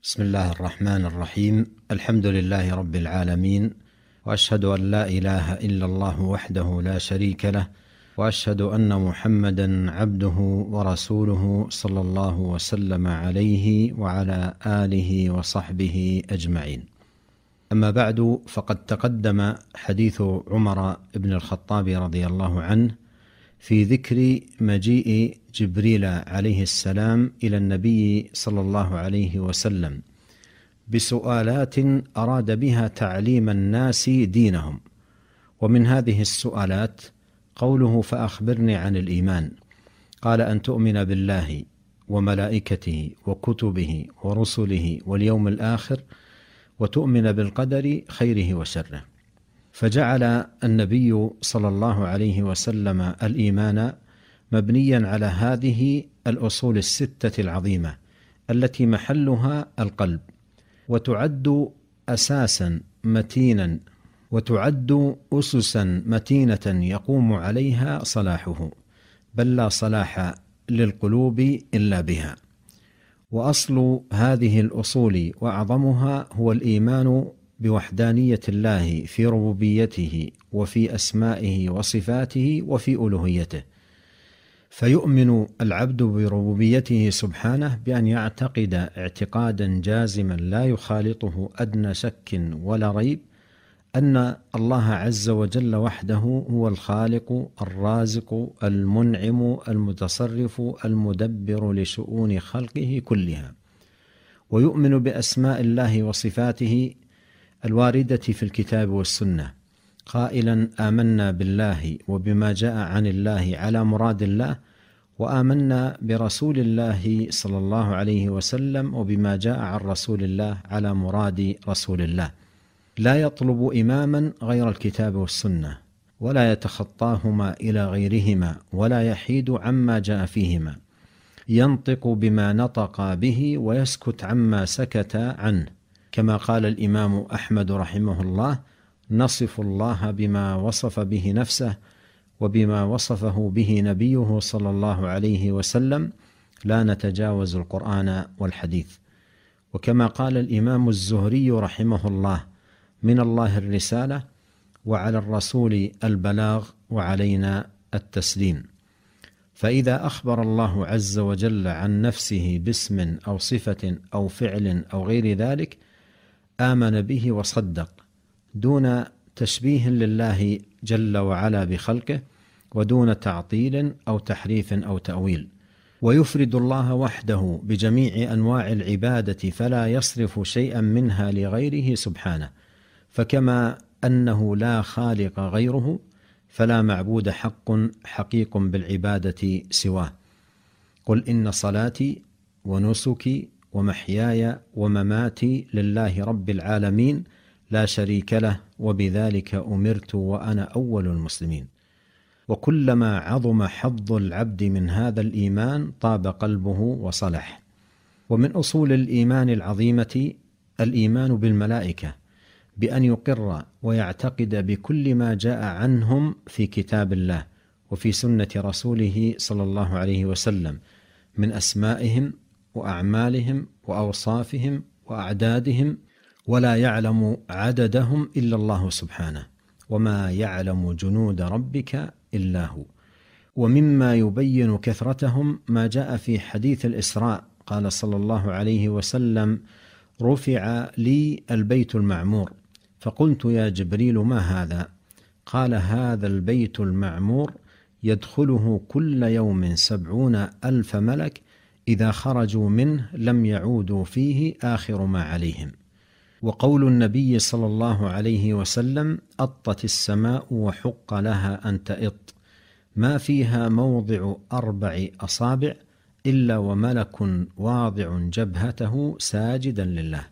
بسم الله الرحمن الرحيم. الحمد لله رب العالمين، وأشهد أن لا إله إلا الله وحده لا شريك له، وأشهد أن محمدا عبده ورسوله صلى الله وسلم عليه وعلى آله وصحبه أجمعين. أما بعد، فقد تقدم حديث عمر بن الخطاب رضي الله عنه في ذكر مجيء جبريل عليه السلام إلى النبي صلى الله عليه وسلم بسؤالات أراد بها تعليم الناس دينهم. ومن هذه السؤالات قوله: فأخبرني عن الإيمان. قال: أن تؤمن بالله وملائكته وكتبه ورسله واليوم الآخر، وتؤمن بالقدر خيره وشره. فجعل النبي صلى الله عليه وسلم الإيمان مبنيا على هذه الأصول الستة العظيمة التي محلها القلب، وتعد أساسا متينا، وتعد أسسا متينة يقوم عليها صلاحه، بل لا صلاح للقلوب إلا بها. وأصل هذه الأصول وأعظمها هو الإيمان بوحدانية الله في ربوبيته وفي أسمائه وصفاته وفي ألوهيته. فيؤمن العبد بربوبيته سبحانه بأن يعتقد اعتقادا جازما لا يخالطه أدنى شك ولا ريب أن الله عز وجل وحده هو الخالق الرازق المنعم المتصرف المدبر لشؤون خلقه كلها. ويؤمن بأسماء الله وصفاته الواردة في الكتاب والسنة، قائلا: آمنا بالله وبما جاء عن الله على مراد الله، وآمنا برسول الله صلى الله عليه وسلم وبما جاء عن رسول الله على مراد رسول الله. لا يطلب إماما غير الكتاب والسنة، ولا يتخطاهما إلى غيرهما، ولا يحيد عما جاء فيهما. ينطق بما نطق به ويسكت عما سكت عنه، كما قال الإمام أحمد رحمه الله: نصف الله بما وصف به نفسه وبما وصفه به نبيه صلى الله عليه وسلم، لا نتجاوز القرآن والحديث. وكما قال الإمام الزهري رحمه الله: من الله الرسالة، وعلى الرسول البلاغ، وعلينا التسليم. فإذا أخبر الله عز وجل عن نفسه باسم أو صفة أو فعل أو غير ذلك آمن به وصدق، دون تشبيه لله جل وعلا بخلقه، ودون تعطيل أو تحريف أو تأويل. ويفرد الله وحده بجميع أنواع العبادة، فلا يصرف شيئا منها لغيره سبحانه. فكما أنه لا خالق غيره، فلا معبود حقيق بالعبادة سواه. قل إن صلاتي ونسكي ومحياي ومماتي لله رب العالمين لا شريك له، وبذلك أمرت وأنا أول المسلمين. وكلما عظم حظ العبد من هذا الإيمان طاب قلبه وصلح. ومن أصول الإيمان العظيمة الإيمان بالملائكة، بأن يقر ويعتقد بكل ما جاء عنهم في كتاب الله وفي سنة رسوله صلى الله عليه وسلم من أسمائهم وأعمالهم وأوصافهم وأعدادهم، ولا يعلم عددهم إلا الله سبحانه، وما يعلم جنود ربك إلا هو. ومما يبين كثرتهم ما جاء في حديث الإسراء، قال صلى الله عليه وسلم: رفع لي البيت المعمور، فقلت: يا جبريل ما هذا؟ قال: هذا البيت المعمور يدخله كل يوم 70,000 ملك، إذا خرجوا منه لم يعودوا فيه آخر ما عليهم. وقول النبي صلى الله عليه وسلم: أطت السماء وحق لها أن تئط، ما فيها موضع 4 أصابع إلا وملك واضع جبهته ساجدا لله.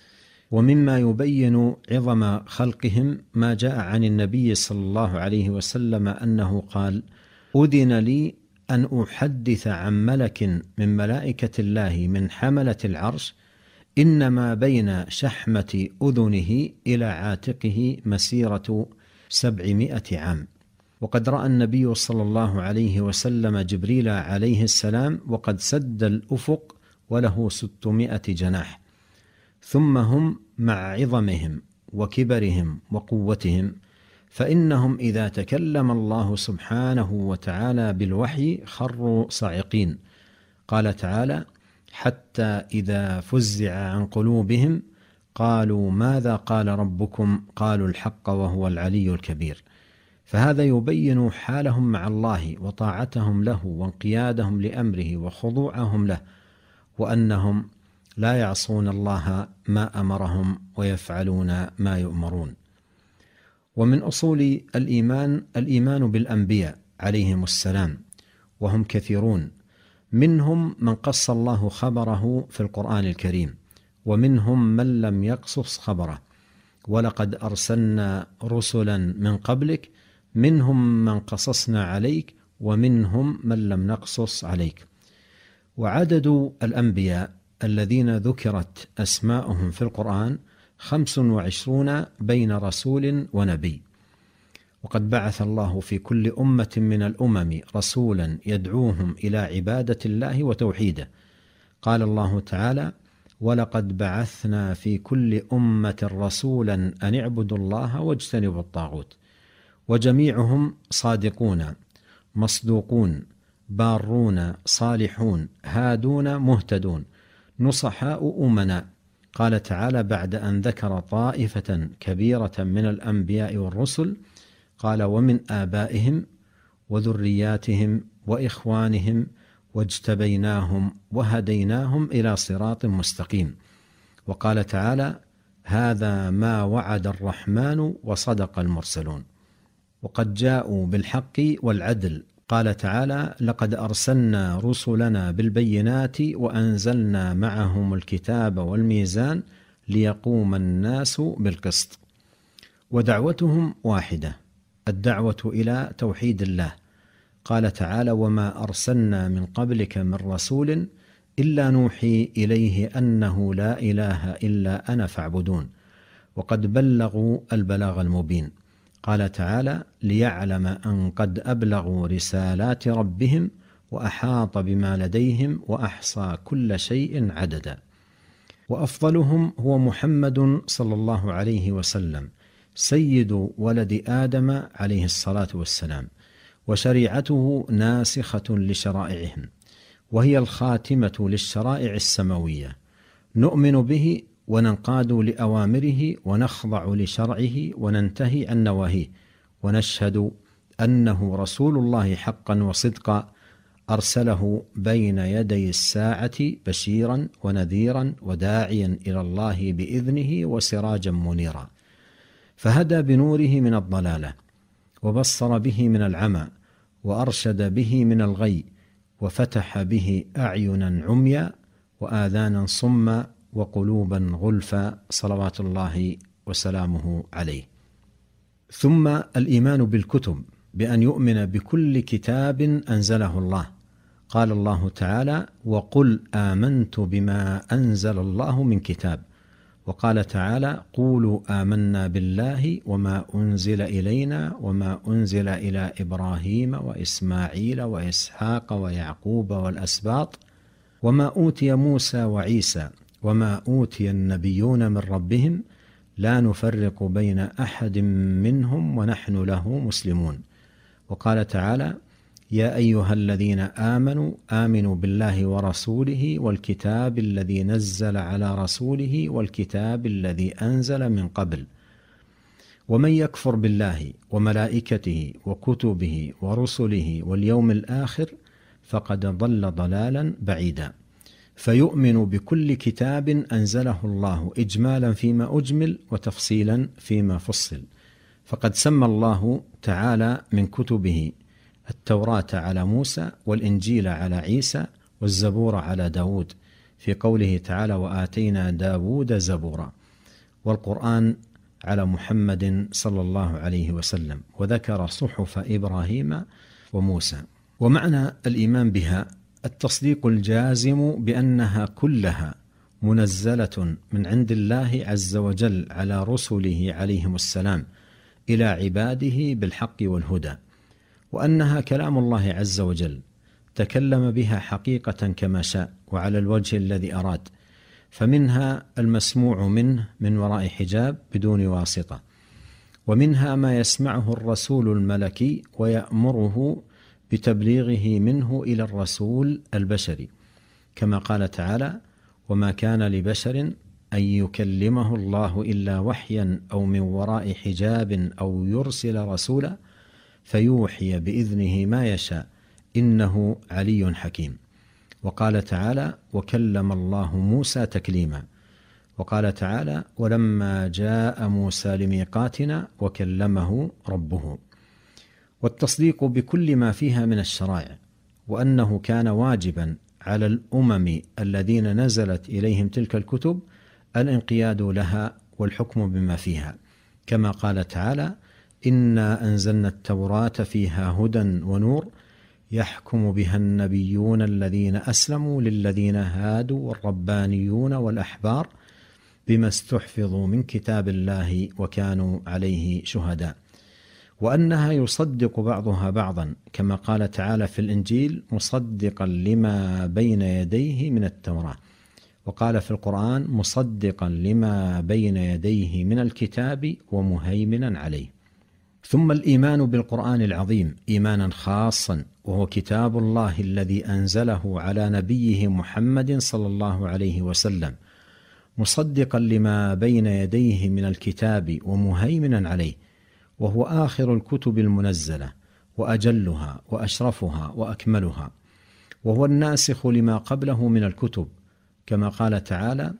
ومما يبين عظم خلقهم ما جاء عن النبي صلى الله عليه وسلم أنه قال: أذن لي أن أحدث عن ملك من ملائكة الله من حملة العرش، إنما بين شحمة أذنه إلى عاتقه مسيرة 700 عام. وقد رأى النبي صلى الله عليه وسلم جبريل عليه السلام وقد سد الأفق وله 600 جناح، ثم هم مع عظمهم وكبرهم وقوتهم، فإنهم إذا تكلم الله سبحانه وتعالى بالوحي خروا صاعقين. قال تعالى: حتى إذا فزع عن قلوبهم قالوا ماذا قال ربكم؟ قالوا الحق وهو العلي الكبير. فهذا يبين حالهم مع الله وطاعتهم له وانقيادهم لأمره وخضوعهم له، وأنهم لا يعصون الله ما أمرهم ويفعلون ما يؤمرون. ومن أصول الإيمان بالأنبياء عليهم السلام، وهم كثيرون، منهم من قص الله خبره في القرآن الكريم، ومنهم من لم يقصص خبره. ولقد أرسلنا رسلا من قبلك منهم من قصصنا عليك ومنهم من لم نقصص عليك. وعدد الأنبياء الذين ذكرت أسماؤهم في القرآن 25 بين رسول ونبي. وقد بعث الله في كل أمة من الأمم رسولا يدعوهم إلى عبادة الله وتوحيده. قال الله تعالى: ولقد بعثنا في كل أمة رسولا أن اعبدوا الله واجتنبوا الطاغوت. وجميعهم صادقون مصدوقون بارون صالحون هادون مهتدون نصحاء أمناء. قال تعالى بعد أن ذكر طائفة كبيرة من الأنبياء والرسل قال: ومن آبائهم وذرياتهم وإخوانهم واجتبيناهم وهديناهم إلى صراط مستقيم. وقال تعالى: هذا ما وعد الرحمن وصدق المرسلون. وقد جاءوا بالحق والعدل. قال تعالى: لقد أرسلنا رسلنا بالبينات وأنزلنا معهم الكتاب والميزان ليقوم الناس بالقسط. ودعوتهم واحدة، الدعوة إلى توحيد الله. قال تعالى: وما أرسلنا من قبلك من رسول إلا نوحي إليه أنه لا إله إلا أنا فاعبدون. وقد بلغوا البلاغ المبين. قال تعالى: ليعلم أن قد أبلغوا رسالات ربهم وأحاط بما لديهم وأحصى كل شيء عددا. وأفضلهم هو محمد صلى الله عليه وسلم، سيد ولد آدم عليه الصلاة والسلام، وشريعته ناسخة لشرائعهم، وهي الخاتمة للشرائع السماوية. نؤمن به وننقاد لأوامره ونخضع لشرعه وننتهي عن نواهيه، ونشهد أنه رسول الله حقا وصدقا، أرسله بين يدي الساعة بشيرا ونذيرا وداعيا إلى الله بإذنه وسراجا منيرا، فهدى بنوره من الضلالة، وبصر به من العمى، وأرشد به من الغي، وفتح به أعينا عميا وآذانا صما وقلوبا غلفا، صلوات الله وسلامه عليه. ثم الإيمان بالكتب، بأن يؤمن بكل كتاب أنزله الله. قال الله تعالى: وقل آمنت بما أنزل الله من كتاب. وقال تعالى: قولوا آمنا بالله وما أنزل إلينا وما أنزل إلى إبراهيم وإسماعيل وإسحاق ويعقوب والأسباط وما أوتي موسى وعيسى وما أوتي النبيون من ربهم لا نفرق بين أحد منهم ونحن له مسلمون. وقال تعالى: يا أيها الذين آمنوا آمنوا بالله ورسوله والكتاب الذي نزل على رسوله والكتاب الذي أنزل من قبل، ومن يكفر بالله وملائكته وكتبه ورسله واليوم الآخر فقد ضل ضلالا بعيدا. فيؤمن بكل كتاب أنزله الله إجمالا فيما أجمل وتفصيلا فيما فصل. فقد سمى الله تعالى من كتبه التوراة على موسى، والإنجيل على عيسى، والزبور على داود، في قوله تعالى: وآتينا داود زبورا، والقرآن على محمد صلى الله عليه وسلم، وذكر صحف إبراهيم وموسى. ومعنى الإيمان بها التصديق الجازم بأنها كلها منزلة من عند الله عز وجل على رسله عليهم السلام إلى عباده بالحق والهدى، وأنها كلام الله عز وجل تكلم بها حقيقة كما شاء وعلى الوجه الذي أراد، فمنها المسموع منه من وراء حجاب بدون واسطة، ومنها ما يسمعه الرسول الملكي ويأمره بتبليغه منه إلى الرسول البشري، كما قال تعالى: وما كان لبشر أن يكلمه الله إلا وحيا أو من وراء حجاب أو يرسل رسولا فيوحي بإذنه ما يشاء إنه علي حكيم. وقال تعالى: وكلم الله موسى تكليما. وقال تعالى: ولما جاء موسى لميقاتنا وكلمه ربه. والتصديق بكل ما فيها من الشرائع، وأنه كان واجبا على الأمم الذين نزلت إليهم تلك الكتب الانقياد لها والحكم بما فيها، كما قال تعالى: إنا أنزلنا التوراة فيها هدى ونور يحكم بها النبيون الذين أسلموا للذين هادوا والربانيون والأحبار بما استحفظوا من كتاب الله وكانوا عليه شهداء. وأنها يصدق بعضها بعضا، كما قال تعالى في الإنجيل: مصدقا لما بين يديه من التوراة. وقال في القرآن: مصدقا لما بين يديه من الكتاب ومهيمنا عليه. ثم الإيمان بالقرآن العظيم إيمانا خاصا، وهو كتاب الله الذي أنزله على نبيه محمد صلى الله عليه وسلم، مصدقا لما بين يديه من الكتاب ومهيمنا عليه، وهو آخر الكتب المنزلة وأجلها وأشرفها وأكملها، وهو الناسخ لما قبله من الكتب، كما قال تعالى: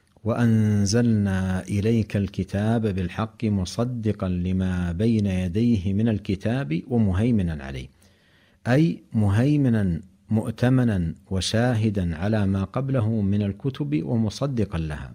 وأنزلنا إليك الكتاب بالحق مصدقا لما بين يديه من الكتاب ومهيمنا عليه، أي مهيمنا مؤتمنا وشاهدا على ما قبله من الكتب ومصدقا لها،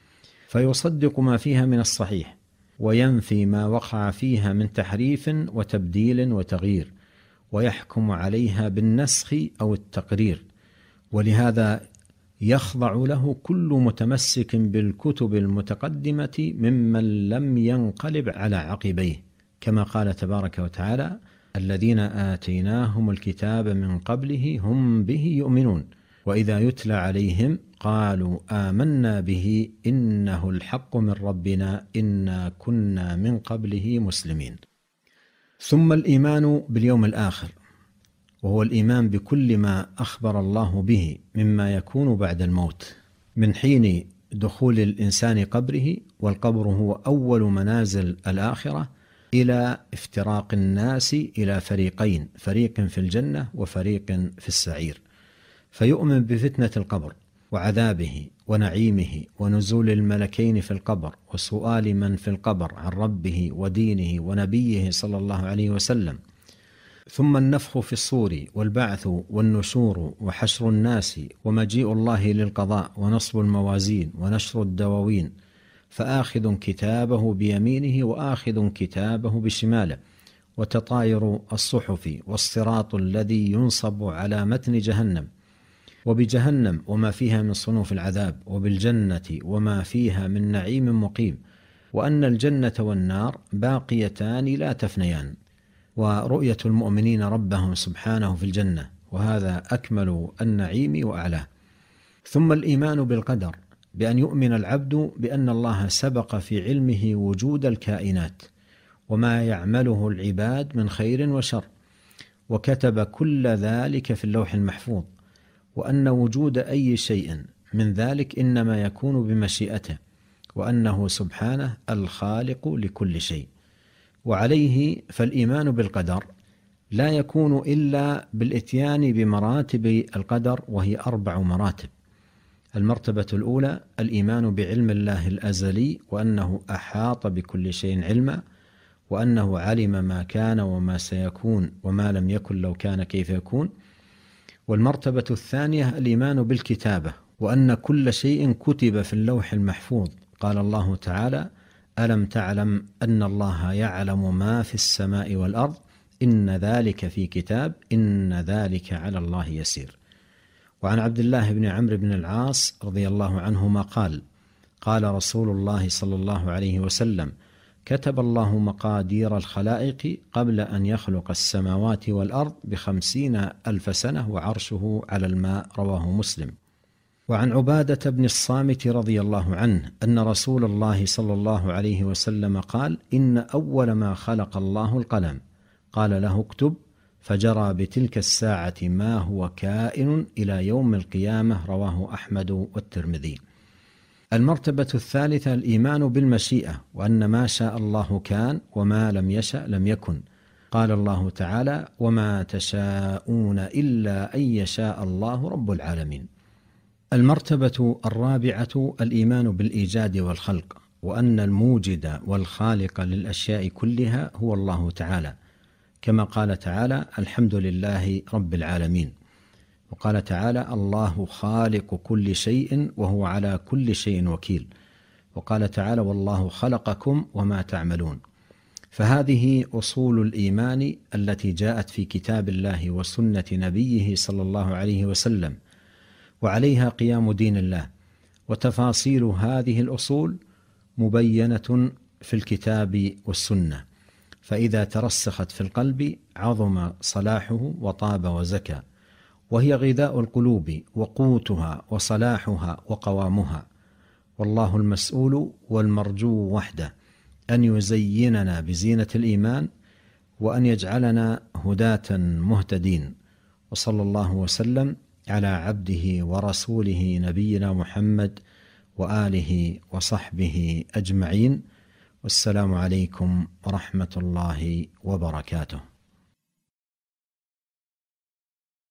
فيصدق ما فيها من الصحيح وينفي ما وقع فيها من تحريف وتبديل وتغيير، ويحكم عليها بالنسخ أو التقرير. ولهذا يخضع له كل متمسك بالكتب المتقدمة ممن لم ينقلب على عقبيه، كما قال تبارك وتعالى: الذين آتيناهم الكتاب من قبله هم به يؤمنون وإذا يتلى عليهم قالوا آمنا به إنه الحق من ربنا إنا كنا من قبله مسلمين. ثم الإيمان باليوم الآخر، وهو الإيمان بكل ما أخبر الله به مما يكون بعد الموت، من حين دخول الإنسان قبره، والقبر هو أول منازل الآخرة، إلى افتراق الناس إلى فريقين، فريق في الجنة وفريق في السعير، فيؤمن بفتنة القبر وعذابه ونعيمه ونزول الملكين في القبر وسؤال من في القبر عن ربه ودينه ونبيه صلى الله عليه وسلم، ثم النفخ في الصور والبعث والنشور وحشر الناس ومجيء الله للقضاء ونصب الموازين ونشر الدواوين، فآخذ كتابه بيمينه وآخذ كتابه بشماله، وتطاير الصحف والصراط الذي ينصب على متن جهنم، وبجهنم وما فيها من صنوف العذاب، وبالجنة وما فيها من نعيم مقيم، وأن الجنة والنار باقيتان لا تفنيان، ورؤية المؤمنين ربهم سبحانه في الجنة، وهذا أكمل النعيم وأعلاه. ثم الإيمان بالقدر، بأن يؤمن العبد بأن الله سبق في علمه وجود الكائنات وما يعمله العباد من خير وشر، وكتب كل ذلك في اللوح المحفوظ، وأن وجود أي شيء من ذلك إنما يكون بمشيئته، وأنه سبحانه الخالق لكل شيء. وعليه فالإيمان بالقدر لا يكون إلا بالإتيان بمراتب القدر، وهي 4 مراتب. المرتبة الأولى الإيمان بعلم الله الأزلي، وأنه أحاط بكل شيء علما، وأنه علم ما كان وما سيكون وما لم يكن لو كان كيف يكون. والمرتبة الثانية الإيمان بالكتابة، وأن كل شيء كتب في اللوح المحفوظ. قال الله تعالى: ألم تعلم أن الله يعلم ما في السماء والأرض إن ذلك في كتاب إن ذلك على الله يسير. وعن عبد الله بن عمرو بن العاص رضي الله عنهما قال: قال رسول الله صلى الله عليه وسلم: كتب الله مقادير الخلائق قبل أن يخلق السماوات والأرض ب50,000 سنة وعرشه على الماء. رواه مسلم. وعن عبادة بن الصامت رضي الله عنه أن رسول الله صلى الله عليه وسلم قال: إن أول ما خلق الله القلم، قال له اكتب، فجرى بتلك الساعة ما هو كائن إلى يوم القيامة. رواه أحمد والترمذي. المرتبة الثالثة الإيمان بالمشيئة، وأن ما شاء الله كان وما لم يشأ لم يكن. قال الله تعالى: وما تشاءون إلا أن يشاء الله رب العالمين. المرتبة الرابعة الإيمان بالإيجاد والخلق، وأن الموجد والخالق للأشياء كلها هو الله تعالى، كما قال تعالى: الحمد لله رب العالمين. وقال تعالى: الله خالق كل شيء وهو على كل شيء وكيل. وقال تعالى: والله خلقكم وما تعملون. فهذه أصول الإيمان التي جاءت في كتاب الله وسنة نبيه صلى الله عليه وسلم، وعليها قيام دين الله. وتفاصيل هذه الأصول مبينة في الكتاب والسنة، فإذا ترسخت في القلب عظم صلاحه وطاب وزكى، وهي غذاء القلوب وقوتها وصلاحها وقوامها. والله المسؤول والمرجو وحده أن يزيننا بزينة الإيمان، وأن يجعلنا هداة مهتدين. وصلى الله وسلم على عبده ورسوله نبينا محمد وآله وصحبه أجمعين. والسلام عليكم ورحمة الله وبركاته.